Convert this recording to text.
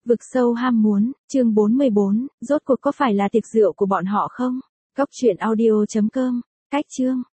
Vực sâu ham muốn, chương 44, rốt cuộc có phải là tiệc rượu của bọn họ không? Góc truyện audio.com, cách chương.